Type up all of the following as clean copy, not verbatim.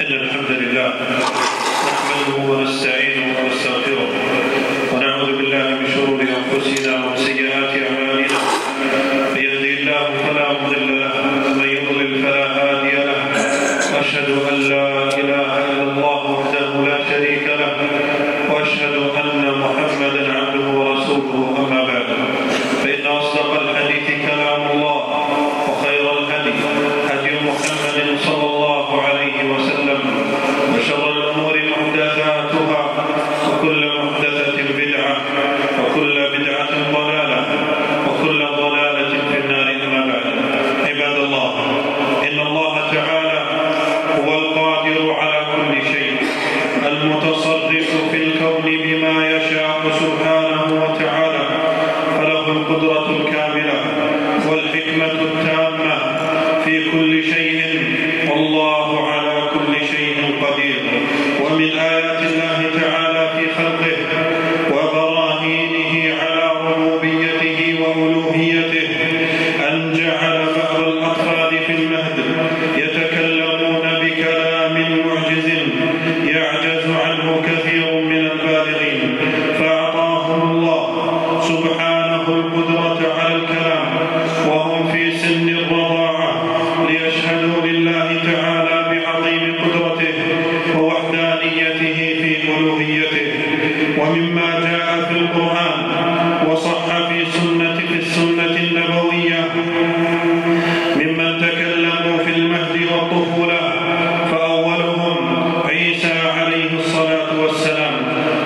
إن الحمد لله نحمده ونستعينه ونستغفره ونعوذ بالله من شرور أنفسنا ومن سيئات أعمالنا. من يهده الله فلا مضل له ومن يضلل فلا هادي له. أشهد أن لا إله إلا الله وحده لا شريك له وأشهد أن محمدا عبده ورسوله. أما بعد فإن أصدق الحديث كلام الله وخير الهدي هدي محمد صلى الله عليه وسلم وشر الأمور محدثاتها وكل محدثة بدعة وكل بدعة ضلالة وكل ضلالة في النار. أما بعد عباد الله، إن الله تعالى هو القادر على كل شيء المتصرف في الكون بما يشاء سبحانه وتعالى، فله القدرة الكاملة والحكمة التامة في كل شيء، والله على كل شيء قدير. ومن آيات الله تعالى في خلقه وبراهينه على ربوبيته وألوهيته أن جعل بعض الأطفال في المهد يتكلمون بكلام معجز يعجز عنه كثير من البالغين، فأعطاهم الله سبحانه القدرة على الكلام وهم في سن الرضاعة ليشهدوا لله تعالى بعظيم قدرته ووحدانيته في ألوهيته. ومما جاء في القرآن وصح في السنة النبوية ممن تكلموا في المهد والطفولة، فأولهم عيسى عليه الصلاة والسلام،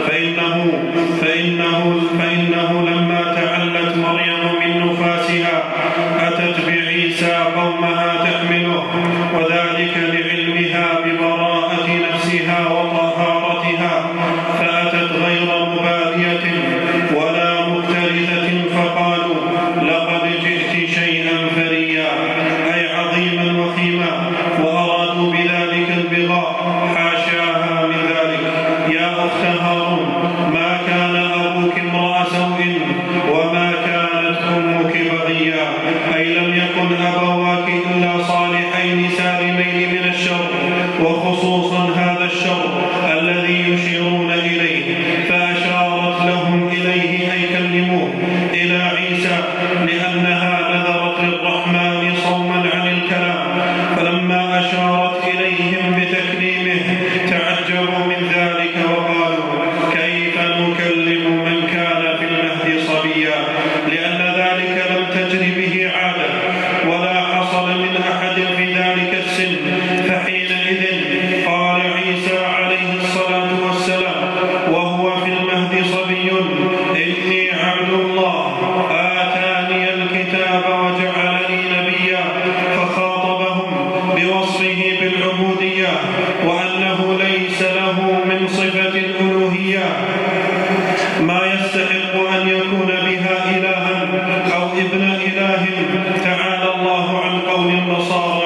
فإنه لما تعلت مريم من نفاسها أتت بعيسى قومها تحمله، وذلك لعلمها ببراءة نفسها وطهارتها، فأتت غير مبالية ولا مكترثة، فقالوا لقد جئت شيئا فريا، أي عظيما وخيما، وأرادوا بذلك البغاء، حاشاها من ذلك. يا أخت هارون، ما كان أبوك امرأ سوء وما كانت أمك بغيا، أي لم يكن أبواك إلا صالحين سالمين من الشر، وخصوصا هذا الشر الذي يشيرون إليه، فأشارت لهم إليه أي كلموه إلى عيسى، لأنها نذرت للرحمن صوما عن الكلام، فلما أشارت إليهم بتكليمه تعجبوا من ذلك وقالوا كيف نكلم من كان في المهد صبيا، لأن ذلك لم تجر به عادة ولا حصل من أحد في ذلك السن. فحينئذ قال عيسى عليه الصلاة والسلام وهو في المهد صبي إني عبد الله آتاني الكتاب وجعلني نبيا، فخاطبهم بوصفه بالعبودية وأنه ليس له من صفة الألوهية ما يستحق أن يكون بها إلها أو ابن إله. تعالى الله عن قول النصارى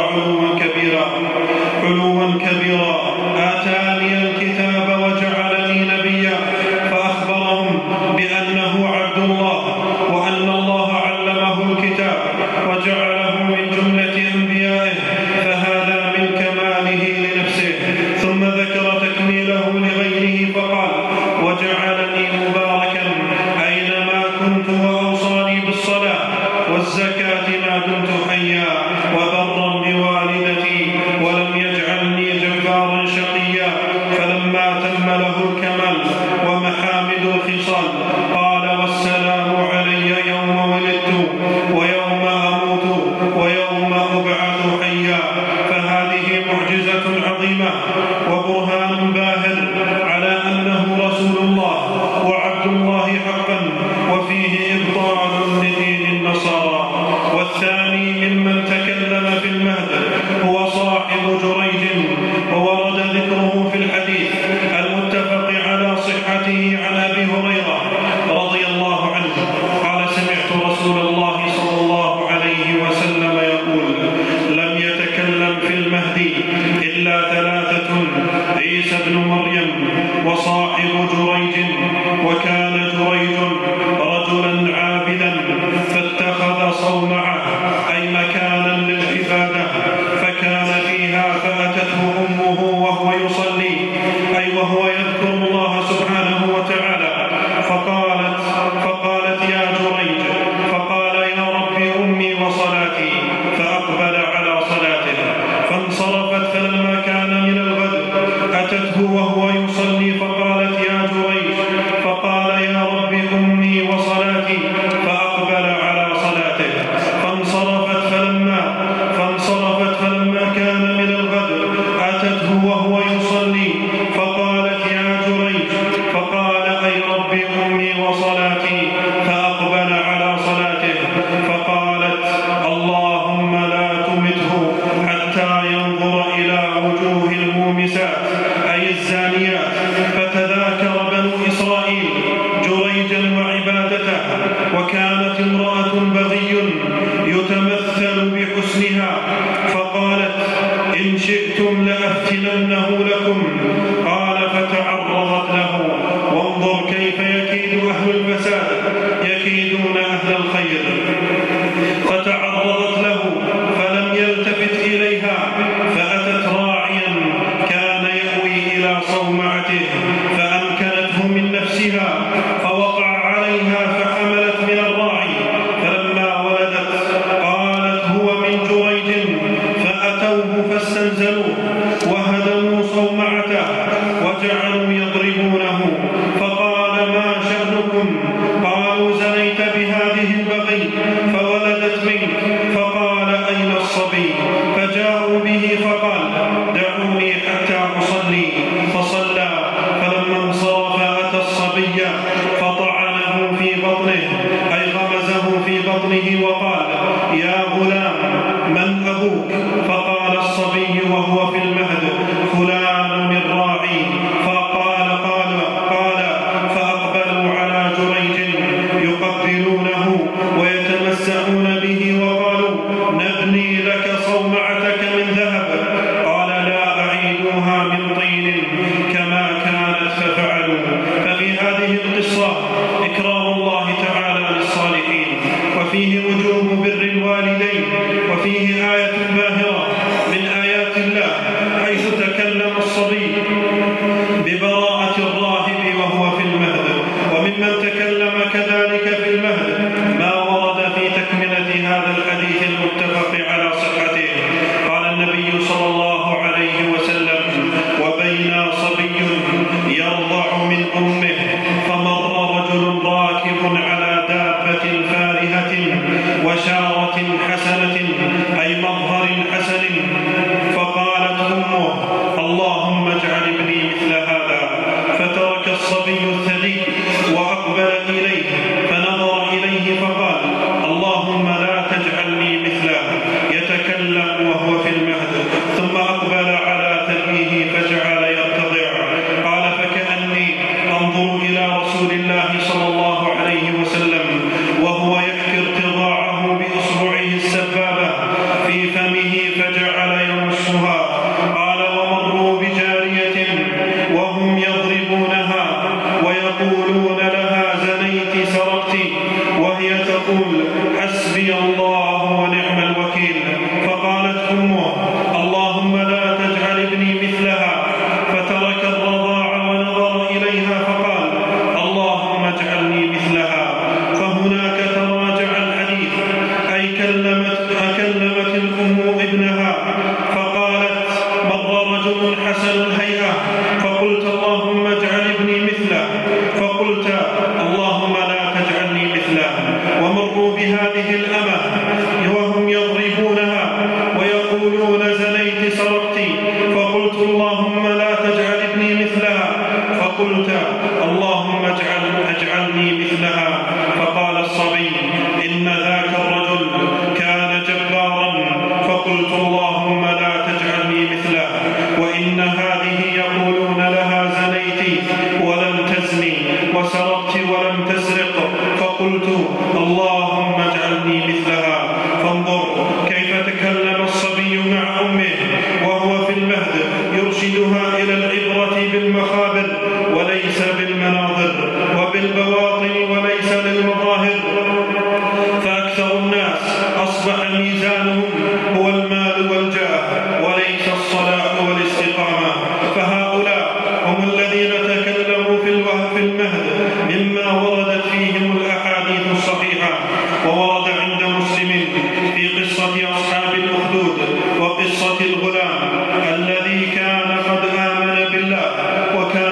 علوا كبيرا آتاني الكتاب وجعلني نبيا، فأخبرهم بأنه عبد الله وأن الله علمه الكتاب وجعله من جملة أنبيائه، فهذا من كماله لنفسه. ثم ذكر تكميله لغيره فقال وجعلني مباركا أينما كنت وأوصاني بالصلاة والزكاة ما دمت حيا وبرا بوالدتي ولم يجعلني جبارا شقيا. فلما تم له الكمال ومحامد الخصال قال والسلام علي يوم ولدت ويوم أموت ويوم أبعث حيا. فهذه معجزة عظيمة وبرهان باهر على أنه رسول الله وعبد الله حقا، وفيه إبطال لدين النصارى. والثاني ممن تكلم في المهد هو صاحب جريج، وورد ذكره في الحديث المتفق على صحته عن أبي هريرة رضي الله عنه قال سمعت رسول الله صلى الله عليه وسلم يقول لم يتكلم في المهد إلا ثلاثة: عيسى بن مريم وصاحب جريج. وكان جريج رجلا عابدا فاتخذ صومعة أي مكانا للعبادة فكان فيها، فأتته أمه وهو المومسات أي الزانيات. فتذاكر بنو إسرائيل جريجا وعبادته، وكانت امرأة بغي يتمثل بحسنها، فقالت: إن شئتم لأفتننه لكم. قال: فتعرضت له، وانظر كيف يكيد أهل الفساد، يكيدون أهل الخير. فتعرضت له فلم يلتفت إليها، فأتت راعيا كان يأوي إلى صومعته فأمكنته من نفسها، فوقع عليها فحملت من الراعي. فلما ولدت قالت: هو من جريج. فأتوه فاستنزلوه وهدموا صومعته وجعلوا يضربونه. فقال: ما شأنكم؟ قالوا: زنيت بهذه البغي فولدت منك. فقال: أين الصبي؟ فجاءوا به فقال: دعوني حتى أصلي. فصلى، فلما انصرف أتى الصبي فطعنه في بطنه، أي غمزه في بطنه، وقال: يا غلام، من أبوك؟ فقال الصبي وهو في المهد: فلان الراعي. فأقبلوا على جريج يقبلونه ويتمسحون به، وقالوا: نبني لك صومعتك من ذهب. قال: لا، أعيدوها من طين كما كانت. ففعلوا. ففي هذه القصة إكرام الله تعالى للصالحين، وفيه وجوب بر الوالدين، وفيه آية باهرة من آيات الله حيث تكلم الصبي ببراءة الراهب وهو في المهد. وممن تكلم كذلك في المهد ما ورد في تكملة هذا الحديث المتفق على صحته. قال النبي صلى الله عليه وسلم: وبينا صبي يرضع من أمه، فمر رجل راكب على دابة فارهة وشارة حسنة، أي مظهر حسن، فقالت أمه: اللهم اجعل ابني مثل هذا. فترك الصبي الثدي وأقبل إليه، فنظر إليه فقال: اللهم لا تجعلني مثله. يتكلم وهو في المهد، ثم أقبل على ثديه فجعل يرتضع. قال: فكأني أنظر إلى رسول الله صلى الله عليه وسلم وهو يحكي ارتضاعه بإصبعه السبابة في فمه فجعل يمصها. قال: ومروا بجارية وهم يضربونها ويقولون لها: زنيت، سرقت، وهي تقول: حسبي الله ونعم الوكيل. فقالت أمه: اللهم لا تجعل ابني مثلها. فترك الرضاع ونظر إليها فقال: اللهم اجعلني مثلها. فهناك تراجع الحديث، أي كلمت الأم ابنها فقالت: مر رجل حسن الهيئة فقلت: اللهم اجعل ابني مثله. فقلت: اللهم لا تجعلني مثله. ومروا بهذه الأمة وهم يضربونها ويقولون: زنيت، سرقت. فقلت: اللهم لا تجعل ابني مثلها. فقلت: اللهم اجعلني مثلها. فقال الصبي: إن ذاك الرجل كان جبارا. فقلت: اللهم لا تجعلني مثله. وإن هذه يقولون لها: زنيت ولم تزني، وسرقت ولم تسرق. فقلت: اللهم اجعلني مثلها. فانظر كيف تكلم الصبي مع أمه وهو في المهد، يرشدها إلى العبرة بالمخابر وليس بالمناظر، وبالبواطن وليس للمظاهر. فأكثر الناس أصبح ميزانهم هو المال والجاه وليس الصلاح والاستقامة. فهؤلاء هم الذين تكلموا في المهد مما وردت فيهم الأحاديث الصحيحة. وورد عند مسلم في قصة أصحاب الأخدود وقصة الغلام الذي كان قد آمن بالله وكان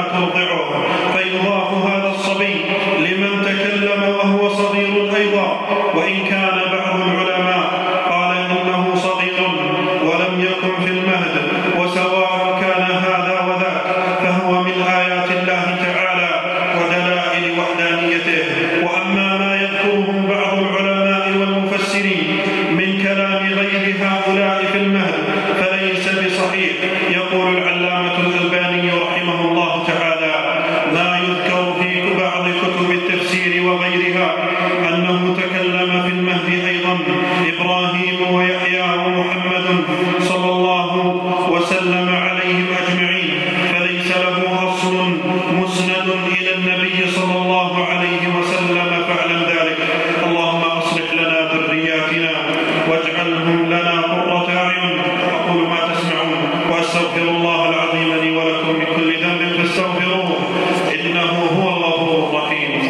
ترضعه، فيضاف هذا الصبي لمن تكلم وهو صغير أيضا، وإن كان بعض العلماء قال إنه صغير ولم يكن في المهد، وسواء كان هذا وذاك فهو من آيات الله تعالى ودلائل وحدانيته. وأما ما يذكره بعض العلماء والمفسرين من كلام غير هؤلاء في المهد فليس بصحيح. يقول العلامة الألباني رحمه الله تعالى: ما يذكر في بعض كتب التفسير وغيرها أنه تكلم في المهد أيضا إبراهيم ويحيى ومحمد صلى الله وسلم عليهم أجمعين، فليس له أصل مسند إلى النبي صلى الله عليه وسلم، فاعلم ذلك. اللهم أصلح لنا ذرياتنا واجعلهم لنا قرة أعين. أقول ما تسمعون وأستغفر الله العظيم لي ولكم من كل ذنب فاستغفروه إنه هو الغفور الرحيم.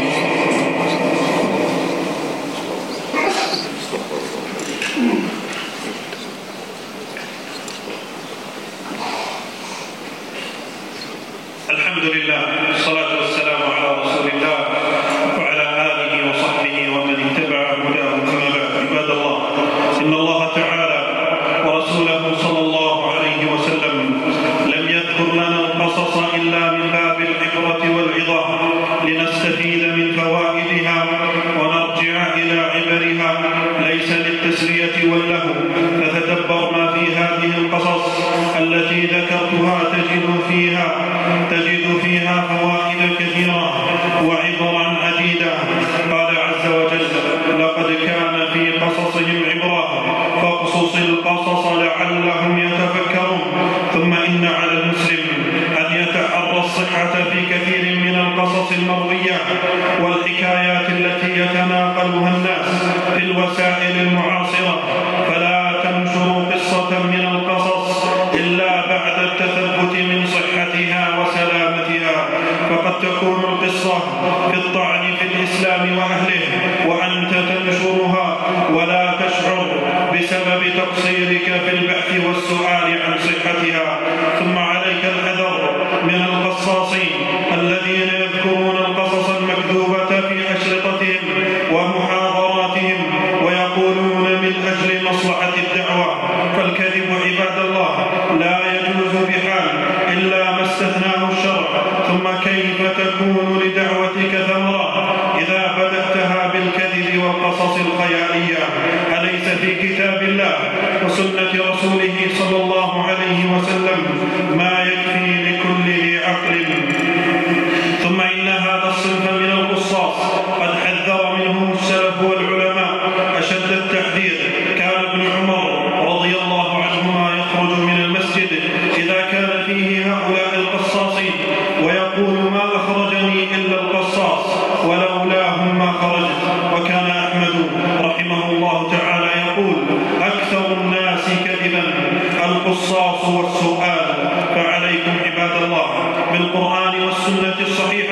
الحمد لله، الصلاة والسلام على رسول الله وعلى آله وصحبه ومن اتبع هداه. أما بعد، عباد الله، إن الله تعالى ورسوله صلى الله عليه وسلم لم يذكر لنا القصص إلا من باب العبرة والعظة لنستفيد من فوائدها ونرجع إلى عبرها، ليس للتسلية واللهو. فتدبر ما في هذه القصص التي ذكرتها تجد فيها فوائد كثيرة وعبرا عديدة. قال عز وجل: لقد كان في قصصهم عبرة فاقصص القصص لعلهم يتفكرون. ثم إن على المسلم أن يتحرى الصحة في كثير من القصص المروية والحكايات التي يتناقلها الناس في الوسائل المعاصرة، فلا تنشر قصة من القصص إلا بعد التثبت من صحتها وسلامتها، فقد تكون القصة في الطعن في الإسلام وأهله وأنت تنشرها ولا تشعر بسبب تقصيرك في البحث والسؤال عن صحتها. ثم عليك الحذر من القصاصين الذين يذكرون القصص المكذوبة في أشرطتهم ومحاضراتهم ويقولون من أجل مصلحة الدعوة. فالكذب عباد الله لا يجوز بحال إلا ما استثناه الشرع. ثم كيف تكون لدعوتك ثمرة إذا بدأتها بالكذب والقصص الخيالية؟ أليس في كتاب الله وسنة رسوله صلى الله عليه وسلم ما يكفي لكل ذي عقل؟ ثم إن هذا الصنف من القصاص قد حذر منهم السلف والعلماء أشد التحذير. كان ابن عمر رضي الله عنهما يخرج من المسجد إذا كان فيه هؤلاء القصاصين ويقول: ما أخرجني إلا القصاص ولولاهم ما خرجت. وكان أحمد رحمه الله تعالى يقول: أكثر الناس كذبا القصاص والسؤال. فعليكم عباد الله بالقرآن والسنة الصحيحة